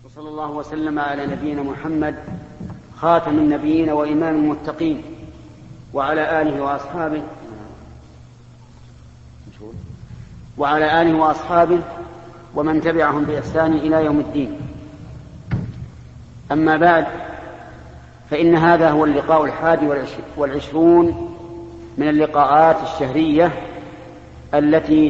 وصلى الله وسلم على نبينا محمد خاتم النبيين وإمام المتقين وعلى آله وأصحابه ومن تبعهم بإحسان إلى يوم الدين. أما بعد، فإن هذا هو اللقاء 21 من اللقاءات الشهرية التي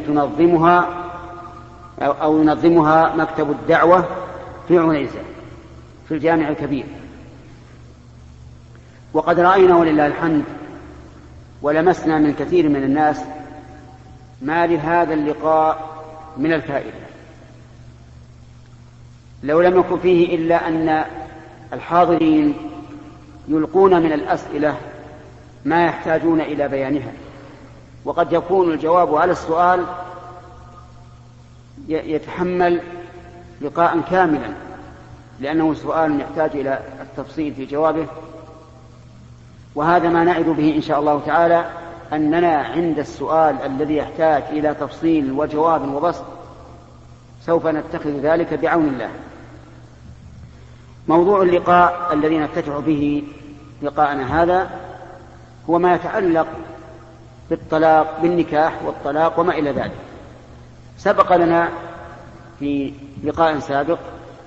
ينظمها مكتب الدعوة في عنيزة في الجامع الكبير. وقد رأينا ولله الحمد ولمسنا من كثير من الناس ما لهذا اللقاء من الفائدة، لو لم يكن فيه إلا أن الحاضرين يلقون من الأسئلة ما يحتاجون إلى بيانها، وقد يكون الجواب على السؤال يتحمل لقاء كاملا، لأنه سؤال يحتاج إلى التفصيل في جوابه. وهذا ما نعد به إن شاء الله تعالى، أننا عند السؤال الذي يحتاج إلى تفصيل وجواب وبسط سوف نتخذ ذلك بعون الله. موضوع اللقاء الذي نفتتح به لقاءنا هذا هو ما يتعلق بالطلاق، بالنكاح والطلاق وما إلى ذلك. سبق لنا في لقاء سابق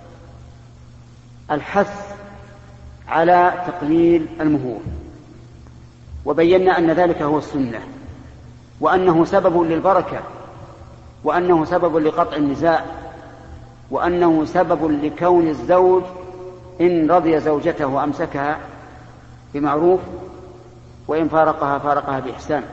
الحث على تقليل المهور، وبينا أن ذلك هو السنة، وأنه سبب للبركة، وأنه سبب لقطع النزاع، وأنه سبب لكون الزوج إن رضي زوجته وأمسكها بمعروف، وإن فارقها بإحسان.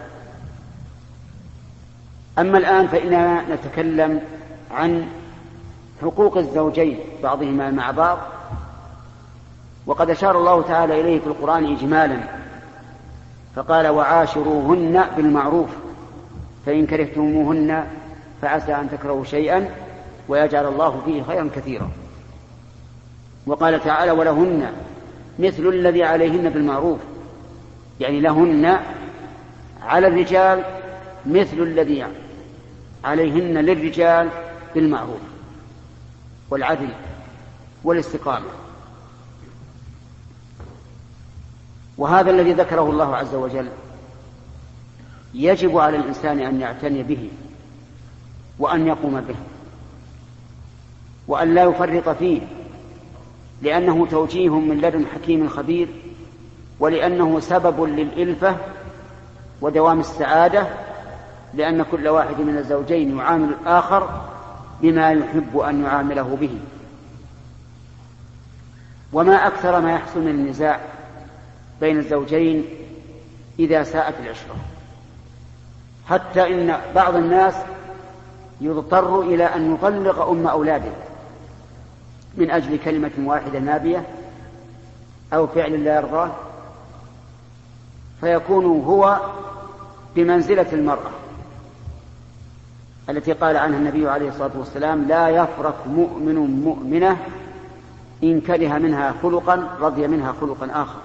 أما الآن فإننا نتكلم عن حقوق الزوجين بعضهما مع بعض، وقد أشار الله تعالى إليه في القرآن إجمالا، فقال: وعاشروهن بالمعروف فإن كرهتموهن فعسى أن تكرهوا شيئا ويجعل الله فيه خيرا كثيرا. وقال تعالى: ولهن مثل الذي عليهن بالمعروف، يعني لهن على الرجال مثل الذي عليهن للرجال بالمعروف والعدل والاستقامة. وهذا الذي ذكره الله عز وجل يجب على الإنسان أن يعتني به وأن يقوم به وأن لا يفرط فيه، لأنه توجيه من لدن حكيم خبير، ولأنه سبب للإلفة ودوام السعادة، لأن كل واحد من الزوجين يعامل الآخر بما يحب أن يعامله به. وما أكثر ما يحصل من النزاع بين الزوجين إذا ساءت العشرة، حتى إن بعض الناس يضطر إلى أن يطلق أم أولاده من أجل كلمة واحدة نابية أو فعل لا يرضاه، فيكون هو بمنزلة المرأة التي قال عنها النبي عليه الصلاة والسلام: لا يفرق مؤمن مؤمنة إن كره منها خلقا رضي منها خلقا آخر.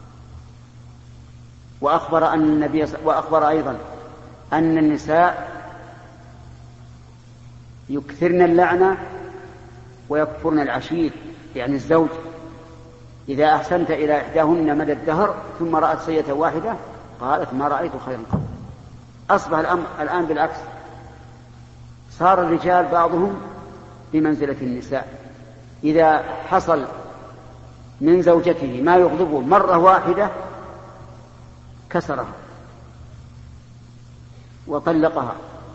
وأخبر أيضا أن النساء يكثرن اللعنة ويكفرن العشير، يعني الزوج إذا أحسنت إلى إحداهن مدى الدهر ثم رأت سيئة واحدة قالت: ما رأيت خيرا قط. أصبح الأمر الآن بالعكس، صار الرجال بعضهم بمنزلة النساء، إذا حصل من زوجته ما يغضبه مرة واحدة كسرها وطلقها،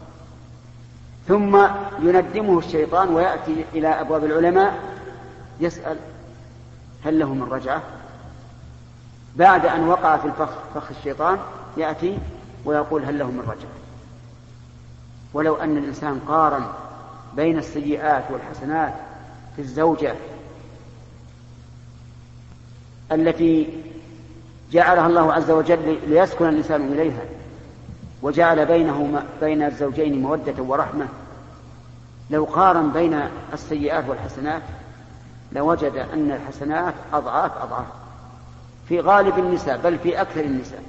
ثم يندمه الشيطان ويأتي إلى أبواب العلماء يسأل: هل له من رجعة؟ بعد أن وقع في فخ الشيطان يأتي ويقول: هل له من رجعة؟ ولو أن الإنسان قارن بين السيئات والحسنات في الزوجة التي جعلها الله عز وجل ليسكن الإنسان إليها، وجعل بين الزوجين مودة ورحمة، لو قارن بين السيئات والحسنات لوجد أن الحسنات أضعاف في غالب النساء، بل في أكثر النساء.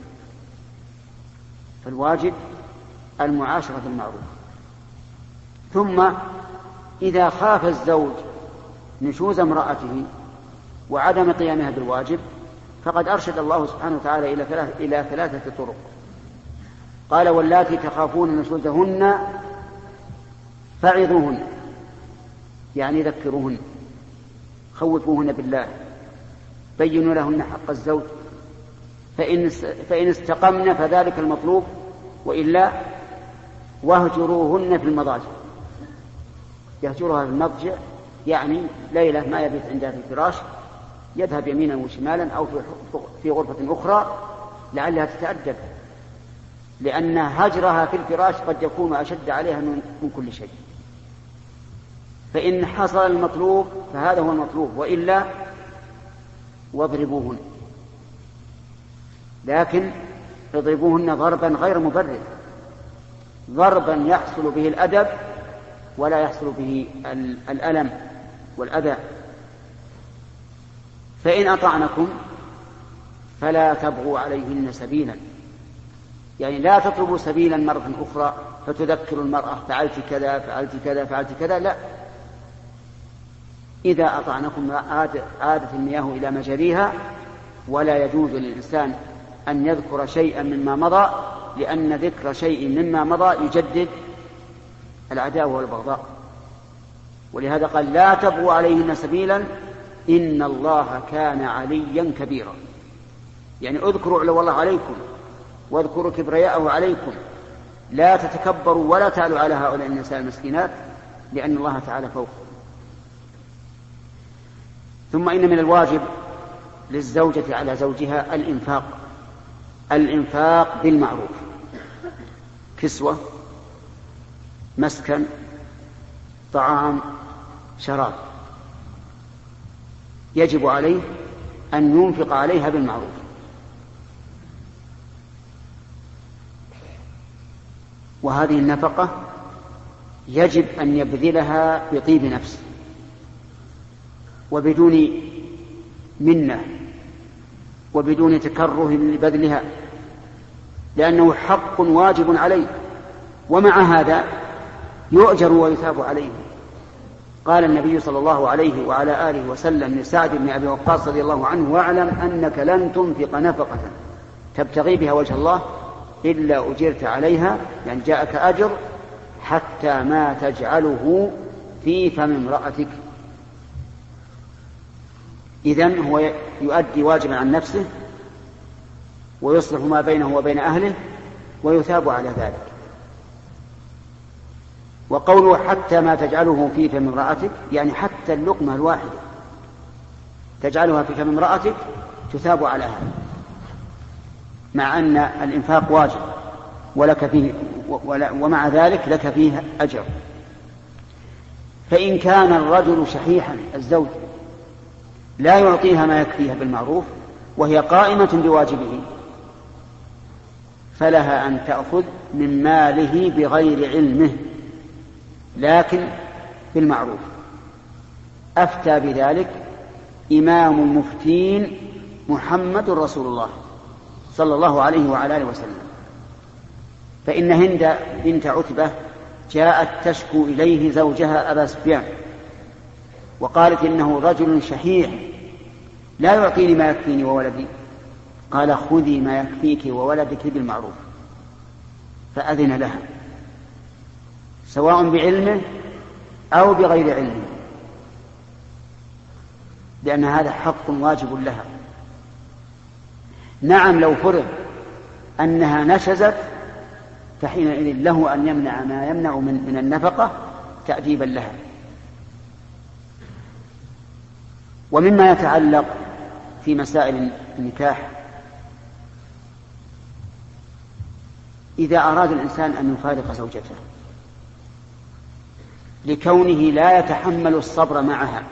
فالواجب المعاشرة بالمعروف. ثم إذا خاف الزوج نشوز امرأته وعدم قيامها بالواجب فقد أرشد الله سبحانه وتعالى إلى ثلاثة طرق. قال: واللاتي تخافون نشوزهن فعظوهن، يعني ذكروهن، خوفوهن بالله، بينوا لهن حق الزوج، فإن استقمن فذلك المطلوب، وإلا واهجروهن في المضاجع. يهجرها في المضجع يعني ليلة ما يبيت عندها في الفراش، يذهب يمينا وشمالا أو في غرفة أخرى لعلها تتأدب، لأن هجرها في الفراش قد يكون أشد عليها من كل شيء. فإن حصل المطلوب فهذا هو المطلوب، وإلا واضربوهن، لكن اضربوهن ضربا غير مبرر، ضربا يحصل به الأدب ولا يحصل به الألم والأذى. فإن أطعنكم فلا تبغوا عليهن سبيلا، يعني لا تطلبوا سبيلا مرة أخرى فتذكر المرأة فعلت كذا فعلت كذا فعلت كذا، لا. إذا أطعنكم عادت المياه إلى مجاريها، ولا يجوز للإنسان أن يذكر شيئا مما مضى، لأن ذكر شيء مما مضى يجدد العداوة والبغضاء. ولهذا قال: لا تبغوا عليهن سبيلا إن الله كان عليا كبيرا، يعني اذكروا علو الله عليكم واذكروا كبرياءه عليكم، لا تتكبروا ولا تعلوا على هؤلاء النساء المسكينات، لأن الله تعالى فوق. ثم إن من الواجب للزوجة على زوجها الإنفاق بالمعروف، كسوة، مسكن، طعام، شراب، يجب عليه أن ينفق عليها بالمعروف. وهذه النفقة يجب أن يبذلها بطيب نفس وبدون منة وبدون تكره لبذلها، لأنه حق واجب عليه، ومع هذا يؤجر ويثاب عليه. قال النبي صلى الله عليه وعلى آله وسلم لسعد بن أبي وقاص رضي الله عنه: واعلم أنك لن تنفق نفقة تبتغي بها وجه الله إلا أجرت عليها، يعني جاءك أجر حتى ما تجعله في فم امرأتك. إذن هو يؤدي واجبا عن نفسه ويصلح ما بينه وبين أهله ويثاب على ذلك. وقوله حتى ما تجعله في فم امرأتك يعني حتى اللقمة الواحدة تجعلها في فم امرأتك تثاب على هذا، مع أن الإنفاق واجب ولك فيه ومع ذلك لك فيه أجر. فإن كان الرجل شحيحا الزوج لا يعطيها ما يكفيها بالمعروف وهي قائمة بواجبه، فلها أن تأخذ من ماله بغير علمه لكن بالمعروف. أفتى بذلك إمام المفتين محمد رسول الله صلى الله عليه وعلى آله وسلم. فإن هند بنت عتبة جاءت تشكو إليه زوجها أبا سفيان وقالت: إنه رجل شحيح لا يعطيني ما يكفيني وولدي. قال: خذي ما يكفيك وولدك بالمعروف. فأذن لها سواء بعلمه أو بغير علمه، لأن هذا حق واجب لها. نعم لو فرض أنها نشزت فحينئذ له أن يمنع ما يمنع من النفقة تأديبا لها. ومما يتعلق في مسائل النكاح: إذا أراد الإنسان أن يفارق زوجته لكونه لا يتحمل الصبر معها،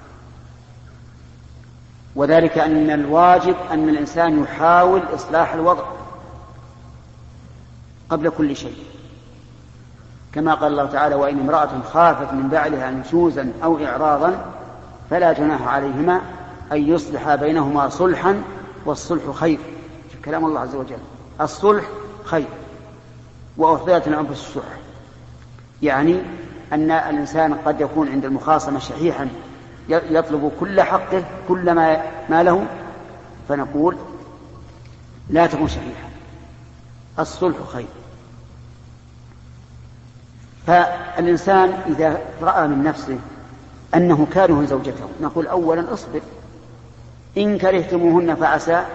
وذلك أن الواجب أن الإنسان يحاول إصلاح الوضع قبل كل شيء، كما قال الله تعالى: وإن امرأة خافت من بعلها نشوزا أو إعراضا فلا جناح عليهما أن يصلحا بينهما صلحا والصلح خير. كلام الله عز وجل: الصلح خير وأحضرت الأنفس الشح، يعني أن الإنسان قد يكون عند المخاصمة شحيحا يطلب كل حقه كل ما له، فنقول لا تكون شحيحا، الصلح خير. فالإنسان إذا رأى من نفسه أنه كاره زوجته نقول أولا اصبر، إن كرهتموهن فعسى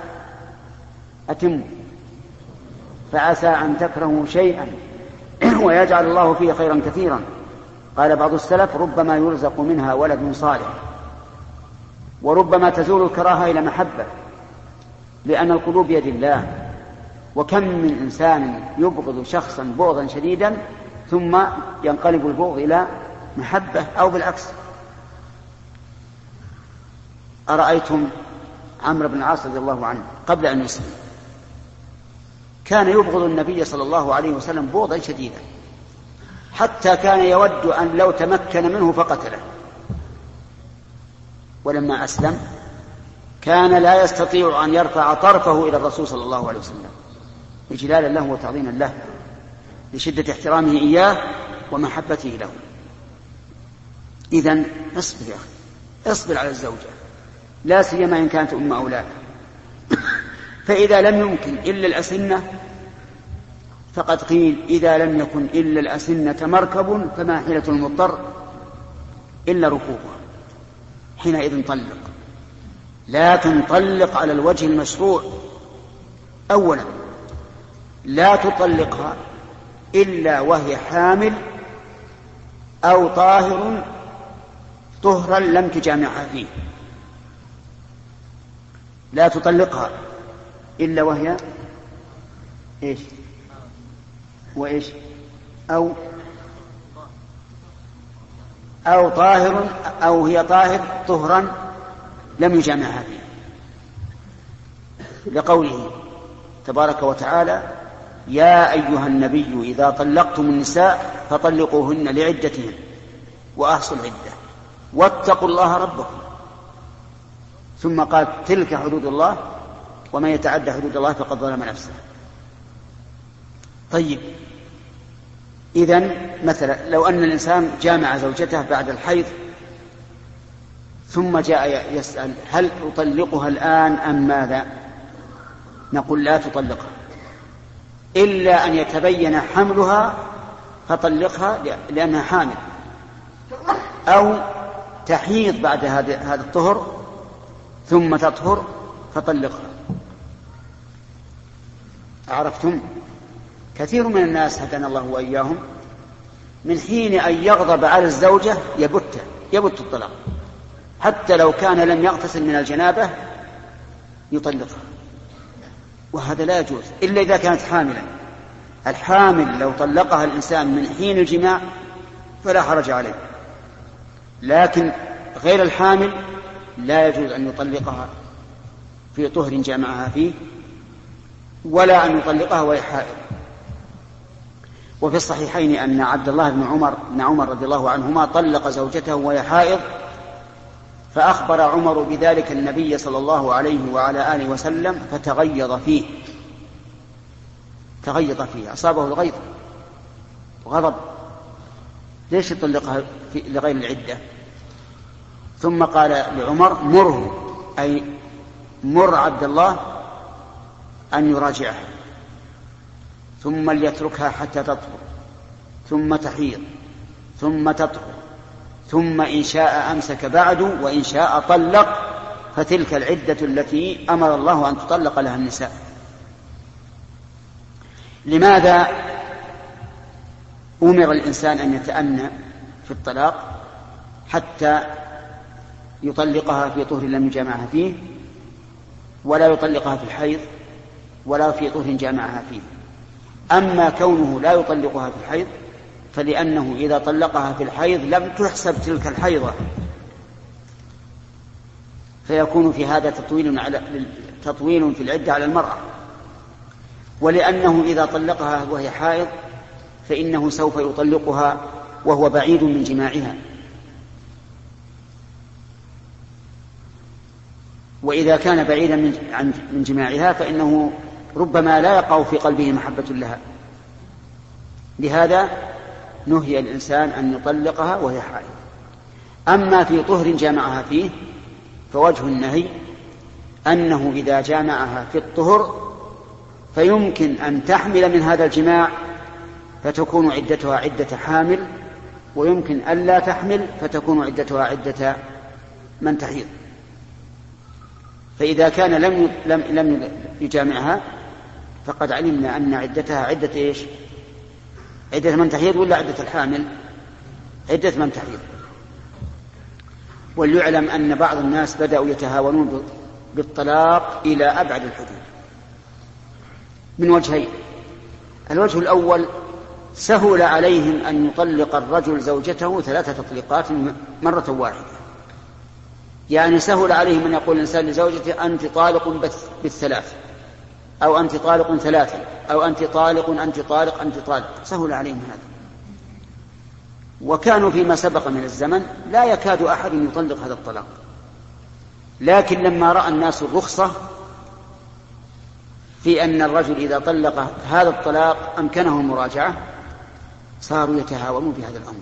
أن تكرهوا شيئا ويجعل الله فيه خيرا كثيرا. قال بعض السلف ربما يرزق منها ولد صالح، وربما تزول الكراهة إلى محبة، لأن القلوب بيد الله. وكم من إنسان يبغض شخصا بغضا شديدا ثم ينقلب البغض إلى محبة أو بالعكس. أرأيتم عمرو بن العاص رضي الله عنه قبل أن يسلم كان يبغض النبي صلى الله عليه وسلم بغضا شديدا، حتى كان يود أن لو تمكن منه فقتله. ولما أسلم كان لا يستطيع أن يرفع طرفه إلى الرسول صلى الله عليه وسلم إجلالا له وتعظيما له لشدة احترامه إياه ومحبته له. إذن اصبر يا أخي، اصبر على الزوجة، لا سيما إن كانت أم أولاد. فإذا لم يمكن إلا الأسنة فقد قيل إذا لم يكن إلا الأسنة مركب فما حيلة المضطر إلا ركوبها، حينئذ طلق. لكن طلق على الوجه المشروع. أولا لا تطلقها إلا وهي حامل أو طاهر طهرا لم تجامعها فيه. لا تطلقها إلا وهي إيش وإيش أو طاهر أو هي طاهر طهرا لم يجامعها فيه، لقوله تبارك وتعالى يا أيها النبي إذا طلقتم النساء فطلقوهن لعدتهن وأحصوا العدة واتقوا الله ربكم. ثم قال تلك حدود الله ومن يتعدى حدود الله فقد ظلم نفسه. طيب، إذن مثلا لو أن الإنسان جامع زوجته بعد الحيض ثم جاء يسأل هل أطلقها الآن أم ماذا؟ نقول لا تطلقها إلا أن يتبين حملها فطلقها لأنها حامل، أو تحيض بعد هذا الطهر ثم تطهر فطلقها. عرفتم؟ كثير من الناس هدانا الله وإياهم من حين أن يغضب على الزوجة يبت الطلاق، حتى لو كان لم يغتسل من الجنابة يطلقها، وهذا لا يجوز إلا إذا كانت حاملا. الحامل لو طلقها الإنسان من حين الجماع فلا حرج عليه، لكن غير الحامل لا يجوز أن يطلقها في طهر جامعها فيه، ولا أن يطلقها وهي حائض. وفي الصحيحين أن عبد الله بن عمر رضي الله عنهما طلق زوجته وهي حائض، فأخبر عمر بذلك النبي صلى الله عليه وعلى آله وسلم فتغيظ فيه، أصابه الغيظ وغضب، ليش يطلقها لغير العدة؟ ثم قال لعمر مره، أي مر عبد الله أن يراجعها ثم ليتركها حتى تطهر ثم تحيض ثم تطهر ثم إن شاء أمسك بعد وإن شاء طلق، فتلك العدة التي أمر الله أن تطلق لها النساء. لماذا أمر الإنسان أن يتأنى في الطلاق حتى يطلقها في طهر لم يجامعها فيه، ولا يطلقها في الحيض ولا في طهر جامعها فيه؟ أما كونه لا يطلقها في الحيض فلأنه إذا طلقها في الحيض لم تحسب تلك الحيضة، فيكون في هذا تطويل في العدة على المرأة. ولأنه إذا طلقها وهي حائض فإنه سوف يطلقها وهو بعيد من جماعها، وإذا كان بعيدا من جماعها فإنه ربما لا يقع في قلبه محبة لها. لهذا نهي الإنسان أن يطلقها وهي حائض. أما في طهر جامعها فيه فوجه النهي أنه إذا جامعها في الطهر فيمكن أن تحمل من هذا الجماع فتكون عدتها عدة حامل، ويمكن ألا تحمل فتكون عدتها عدة من تحيض. فإذا كان لم يجامعها فقد علمنا أن عدتها عدة إيش؟ عدة من تحيض ولا عدة الحامل؟ عدة من تحيض. وليعلم أن بعض الناس بدأوا يتهاونون بالطلاق إلى أبعد الحدود من وجهين. الوجه الأول: سهل عليهم أن يطلق الرجل زوجته 3 تطليقات مرة واحدة. يعني سهل عليهم أن يقول الإنسان لزوجته: أنت طالق بالثلاث، أو أنت طالق 3، أو أنت طالق أنت طالق أنت طالق. سهل عليهم هذا. وكانوا فيما سبق من الزمن لا يكاد أحد يطلق هذا الطلاق، لكن لما رأى الناس الرخصة في أن الرجل إذا طلق هذا الطلاق أمكنه المراجعة صاروا يتهاونون بهذا الأمر.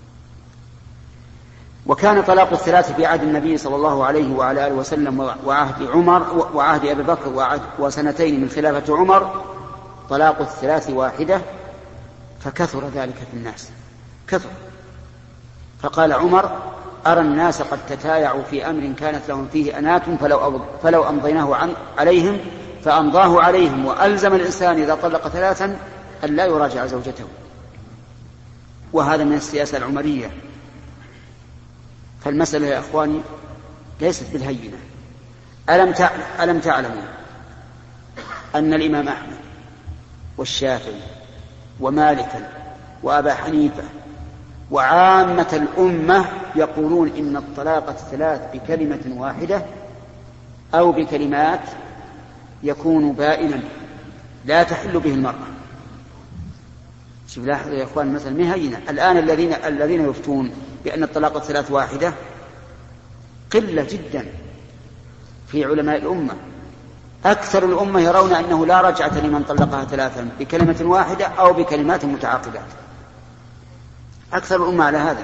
وكان طلاق الثلاث في عهد النبي صلى الله عليه وعلى آله وسلم وعهد عمر وعهد أبي بكر وسنتين من خلافة عمر طلاق الثلاث واحدة، فكثر ذلك في الناس كثر. فقال عمر: أرى الناس قد تتايعوا في أمر كانت لهم فيه أنات فلو أمضيناه عليهم فأمضاه عليهم، وألزم الإنسان إذا طلق 3 أن لا يراجع زوجته. وهذا من السياسة العمرية. فالمسألة يا أخواني ليست بالهينة. ألم تعلموا أن الإمام أحمد والشافعي ومالكا وأبا حنيفة وعامة الأمة يقولون إن الطلاق 3 بكلمة واحدة أو بكلمات يكون بائنا لا تحل به المرأة. شوف لاحظوا يا أخوان مثلا مهينة. الآن الذين يفتون بأن الطلاق 3 واحدة قلة جدا في علماء الأمة. أكثر الأمة يرون أنه لا رجعة لمن طلقها 3 بكلمة واحدة أو بكلمات متعاقبات. أكثر الأمة على هذا،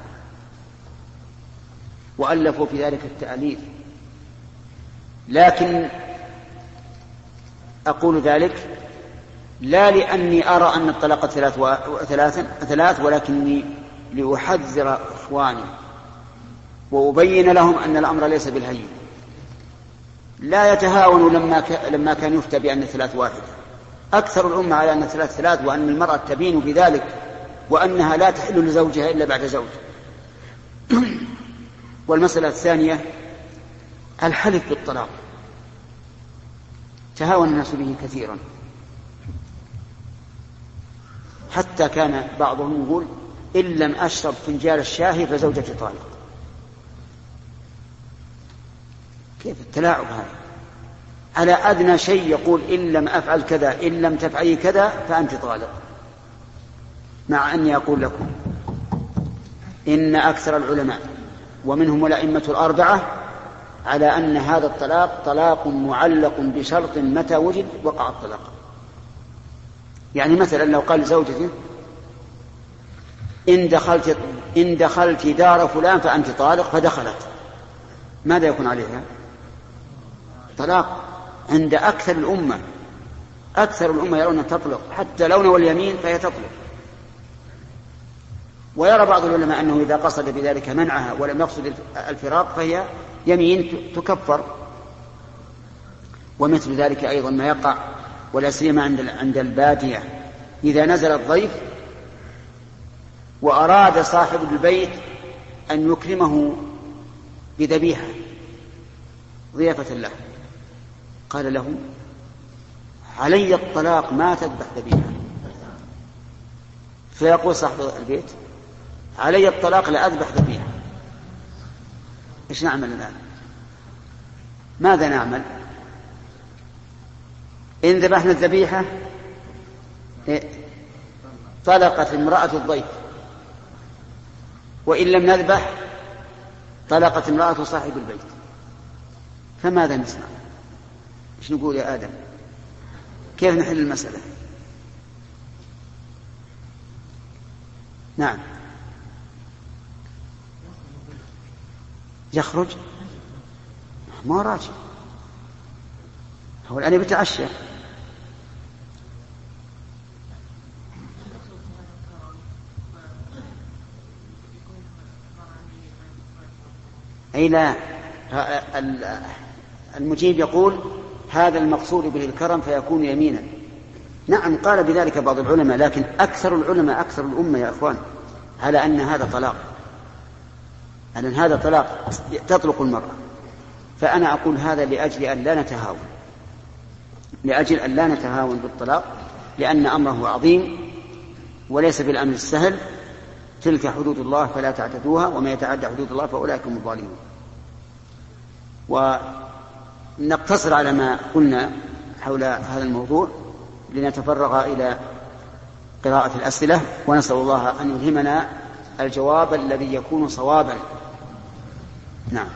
وألفوا في ذلك التأليف. لكن أقول ذلك لا لأني أرى أن الطلاق 3 ولكني لأحذر إخواني وأبين لهم أن الأمر ليس بالهين. لا يتهاونوا لما كان يفتى بأن 3 واحدة. أكثر الأمة على أن 3 وأن المرأة تبين بذلك وأنها لا تحل لزوجها إلا بعد زوج. والمسألة الثانية: الحلف بالطلاق. تهاون الناس به كثيرا، حتى كان بعضهم يقول: إن لم أشرب فنجال الشاهي فزوجتي طالق. كيف التلاعب هذا؟ على أدنى شيء يقول: إن لم أفعل كذا إن لم تفعلي كذا فأنت طالق. مع أني أقول لكم إن أكثر العلماء ومنهم الأئمة 4 على أن هذا الطلاق طلاق معلق بشرط متى وجد وقع الطلاق. يعني مثلا لو قال لزوجته: إن دخلت دار فلان فأنت طالق، فدخلت، ماذا يكون عليها؟ طلاق. عند أكثر الأمة يرون أن تطلق، حتى لو نوى اليمين فهي تطلق. ويرى بعض العلماء أنه إذا قصد بذلك منعها ولم يقصد الفراق فهي يمين تكفر. ومثل ذلك أيضا ما يقع ولا سيما عند البادية، إذا نزل الضيف وأراد صاحب البيت أن يكرمه بذبيحة ضيافة له، قال له: علي الطلاق ما تذبح ذبيحة. فيقول صاحب البيت: علي الطلاق لا أذبح ذبيحة. إيش نعمل الآن؟ ماذا نعمل؟ إن ذبحنا الذبيحة طلقت امرأة الضيف، وإن لم نذبح طلقت امرأة صاحب البيت. فماذا نصنع؟ إيش نقول يا آدم؟ كيف نحل المسألة؟ نعم. يخرج ما راجع، هو الآن بتعشى. أي لا، المجيب يقول هذا المقصود به الكرم فيكون يمينا. نعم قال بذلك بعض العلماء، لكن أكثر العلماء أكثر الأمة يا أخوان على أن هذا طلاق، أن هذا طلاق تطلق المرأة. فأنا أقول هذا لأجل أن لا نتهاون، لأجل أن لا نتهاون بالطلاق، لأن أمره عظيم وليس بالأمر السهل. تلك حدود الله فلا تعتدوها، وما يتعدى حدود الله فأولئك هم الظالمون. ونقتصر على ما قلنا حول هذا الموضوع لنتفرغ إلى قراءة الأسئلة، ونسأل الله أن يلهمنا الجواب الذي يكون صوابا. نعم.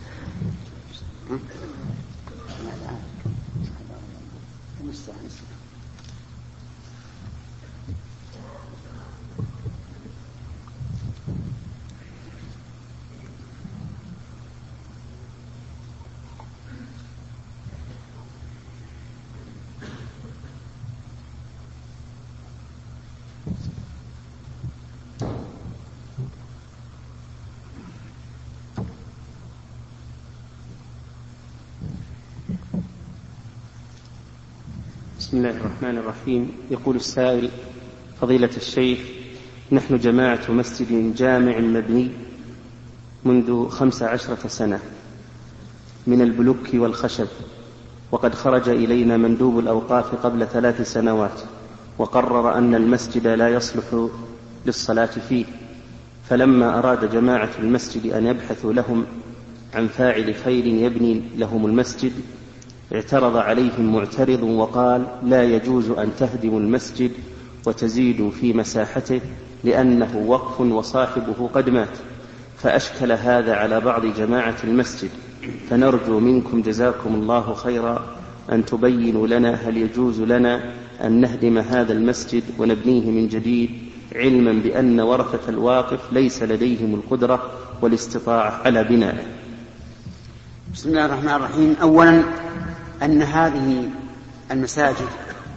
بسم الله الرحمن الرحيم. يقول السائل: فضيلة الشيخ، نحن جماعة مسجد جامع مبني منذ 15 سنة من البلوك والخشب، وقد خرج إلينا مندوب الأوقاف قبل 3 سنوات وقرر أن المسجد لا يصلح للصلاة فيه، فلما أراد جماعة المسجد أن يبحثوا لهم عن فاعل خير يبني لهم المسجد اعترض عليهم معترض وقال: لا يجوز أن تهدموا المسجد وتزيدوا في مساحته لأنه وقف وصاحبه قد مات. فأشكل هذا على بعض جماعة المسجد، فنرجو منكم جزاكم الله خيرا أن تبينوا لنا هل يجوز لنا أن نهدم هذا المسجد ونبنيه من جديد، علما بأن ورثة الواقف ليس لديهم القدرة والاستطاعة على بنائه. بسم الله الرحمن الرحيم. أولا أن هذه المساجد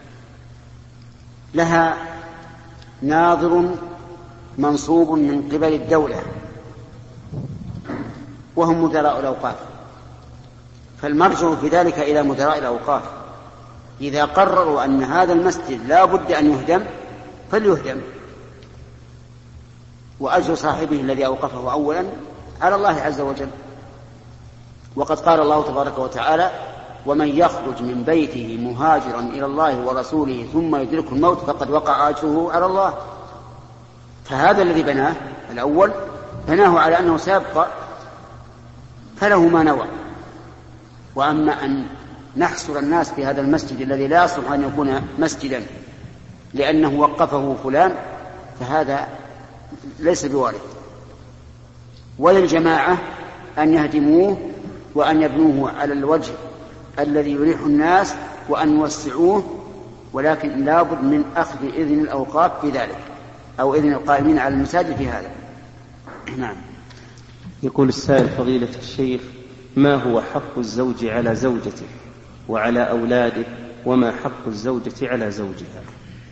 لها ناظر منصوب من قبل الدولة وهم مدراء الأوقاف، فالمرجع في ذلك إلى مدراء الأوقاف. إذا قرروا أن هذا المسجد لا بد أن يهدم فليهدم، وأجر صاحبه الذي أوقفه أولا على الله عز وجل. وقد قال الله تبارك وتعالى: ومن يخرج من بيته مهاجرا إلى الله ورسوله ثم يدركه الموت فقد وقع أجره على الله. فهذا الذي بناه الأول بناه على أنه سيبقى فله ما نوى. وأما أن نحصر الناس في هذا المسجد الذي لا يصلح أن يكون مسجدا لأنه وقفه فلان فهذا ليس بوارد. وللجماعة أن يهدموه وأن يبنوه على الوجه الذي يريح الناس وأن يوسعوه، ولكن لا بد من أخذ إذن الأوقاف في ذلك أو إذن القائمين على المساجد في هذا. نعم. يقول السائل: فضيلة الشيخ، ما هو حق الزوج على زوجته وعلى أولاده، وما حق الزوجة على زوجها؟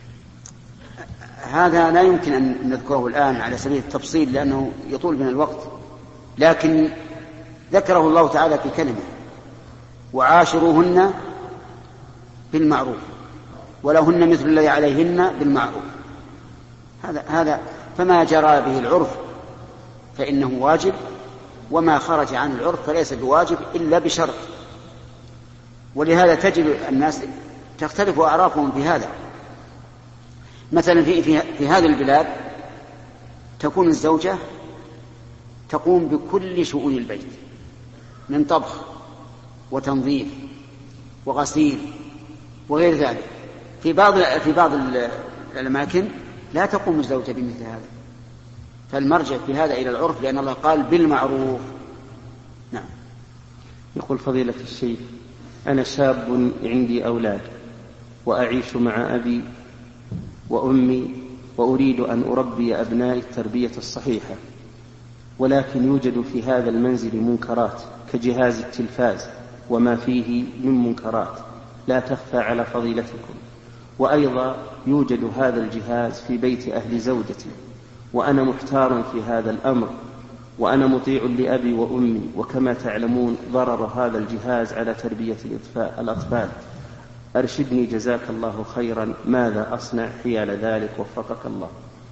هذا لا يمكن أن نذكره الآن على سبيل التفصيل لأنه يطول من الوقت، لكن ذكره الله تعالى في كلمة: وعاشروهن بالمعروف ولهن مثل الذي عليهن بالمعروف. هذا فما جرى به العرف فإنه واجب، وما خرج عن العرف فليس بواجب إلا بشرط. ولهذا تجد الناس تختلف أعرافهم في هذا. مثلا في هذه البلاد تكون الزوجة تقوم بكل شؤون البيت من طبخ وتنظيف وغسيل وغير ذلك. في بعض الأماكن لا تقوم الزوجة بمثل هذا، فالمرجع في هذا إلى العرف لأن الله قال بالمعروف. نعم. يقول: فضيلة الشيخ، أنا شاب عندي أولاد وأعيش مع أبي وأمي وأريد أن أربي أبنائي التربية الصحيحة، ولكن يوجد في هذا المنزل منكرات كجهاز التلفاز وما فيه من منكرات لا تخفى على فضيلتكم، وأيضا يوجد هذا الجهاز في بيت أهل زوجتي، وأنا محتار في هذا الأمر، وأنا مطيع لأبي وأمي، وكما تعلمون ضرر هذا الجهاز على تربية الأطفال. أرشدني جزاك الله خيرا، ماذا أصنع حيال ذلك؟ وفقك الله.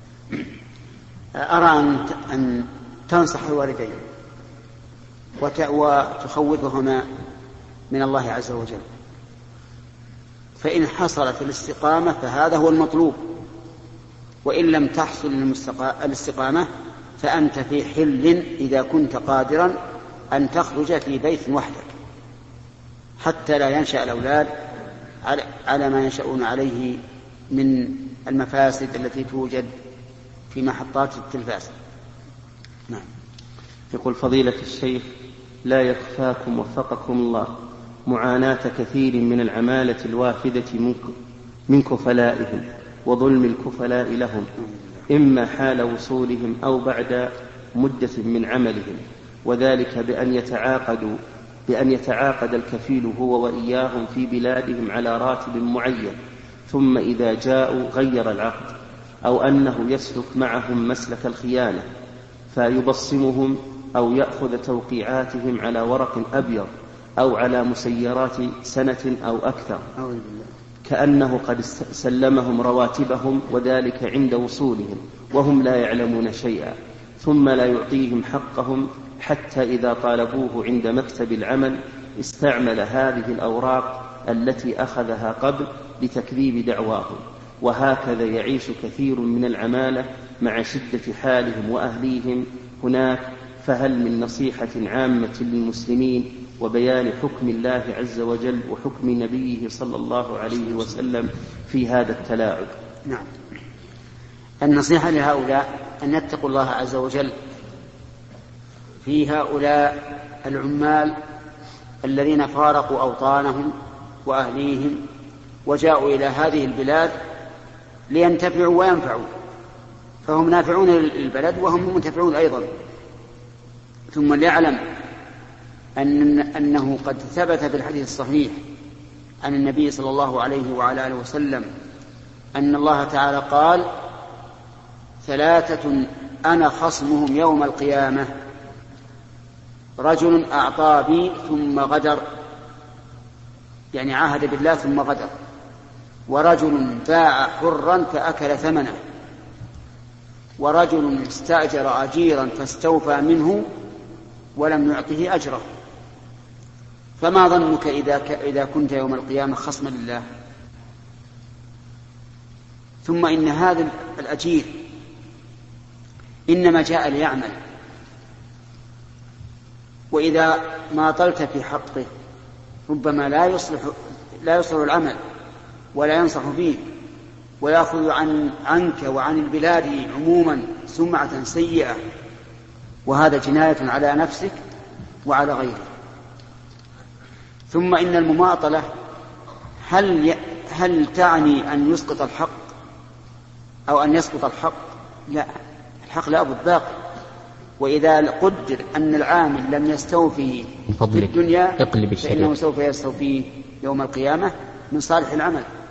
أرى أن تنصح الوالدين وتخوفهما من الله عز وجل، فإن حصلت الاستقامة فهذا هو المطلوب، وإن لم تحصل الاستقامة فأنت في حل إذا كنت قادرا أن تخرج في بيت وحدك حتى لا ينشأ الأولاد على ما ينشأون عليه من المفاسد التي توجد في محطات التلفاز. نعم. يقول فضيلة الشيخ: لا يخفاكم وفقكم الله معاناة كثير من العمالة الوافدة من كفلائهم وظلم الكفلاء لهم، إما حال وصولهم أو بعد مدة من عملهم، وذلك بأن يتعاقد الكفيل هو وإياهم في بلادهم على راتب معين، ثم إذا جاءوا غير العقد، أو أنه يسلك معهم مسلك الخيانة فيبصمهم أو يأخذ توقيعاتهم على ورق أبيض أو على مسيرات سنة أو أكثر، كأنه قد سلمهم رواتبهم، وذلك عند وصولهم وهم لا يعلمون شيئا، ثم لا يعطيهم حقهم حتى إذا طالبوه عند مكتب العمل استعمل هذه الأوراق التي أخذها قبل لتكذيب دعواهم. وهكذا يعيش كثير من العمالة مع شدة حالهم وأهليهم هناك. فهل من نصيحة عامة للمسلمين وبيان حكم الله عز وجل وحكم نبيه صلى الله عليه وسلم في هذا التلاعب؟ نعم. النصيحة لهؤلاء أن يتقوا الله عز وجل في هؤلاء العمال الذين فارقوا أوطانهم وأهليهم وجاءوا إلى هذه البلاد لينتفعوا وينفعوا، فهم نافعون للبلد وهم منتفعون أيضا. ثم ليعلم أنه قد ثبت في الحديث الصحيح عن النبي صلى الله عليه وعلى آله وسلم أن الله تعالى قال: 3 أنا خصمهم يوم القيامة: رجل أعطى بي ثم غدر، يعني عاهد بالله ثم غدر، ورجل باع حرا فأكل ثمنه، ورجل استأجر أجيرا فاستوفى منه ولم يعطه أجره. فما ظنك إذا كنت يوم القيامة خصما لله؟ ثم إن هذا الأجير إنما جاء ليعمل، وإذا ما طلت في حقه ربما لا يصلح العمل ولا ينصح فيه، ويأخذ عنك وعن البلاد عموما سمعة سيئة، وهذا جناية على نفسك وعلى غيرك. ثم إن المماطلة هل تعني أن يسقط الحق أو أن يسقط الحق؟ لا، الحق لا بد باقي. وإذا قدر أن العامل لم يستوفي في الدنيا فإنه سوف يستوفيه يوم القيامة من صالح العمل.